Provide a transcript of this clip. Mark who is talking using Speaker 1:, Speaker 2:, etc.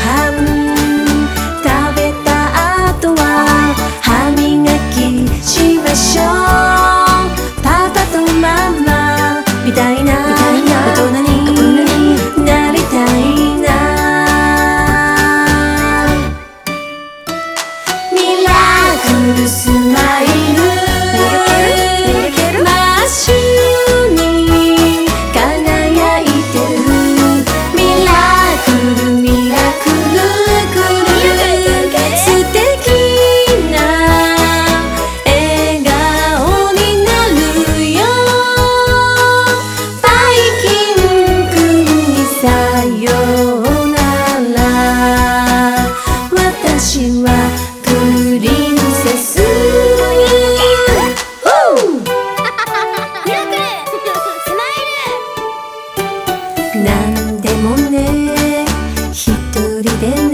Speaker 1: 飯食べた後は歯磨きしましょう。パパとママみたいな大人になりたいな。ミラクルスマイルマッシュに輝いてる。ミラクルミラクルクル素敵な笑顔になるよ。バイキンくんにさようなら。私はプリンセスなんでもね、一人で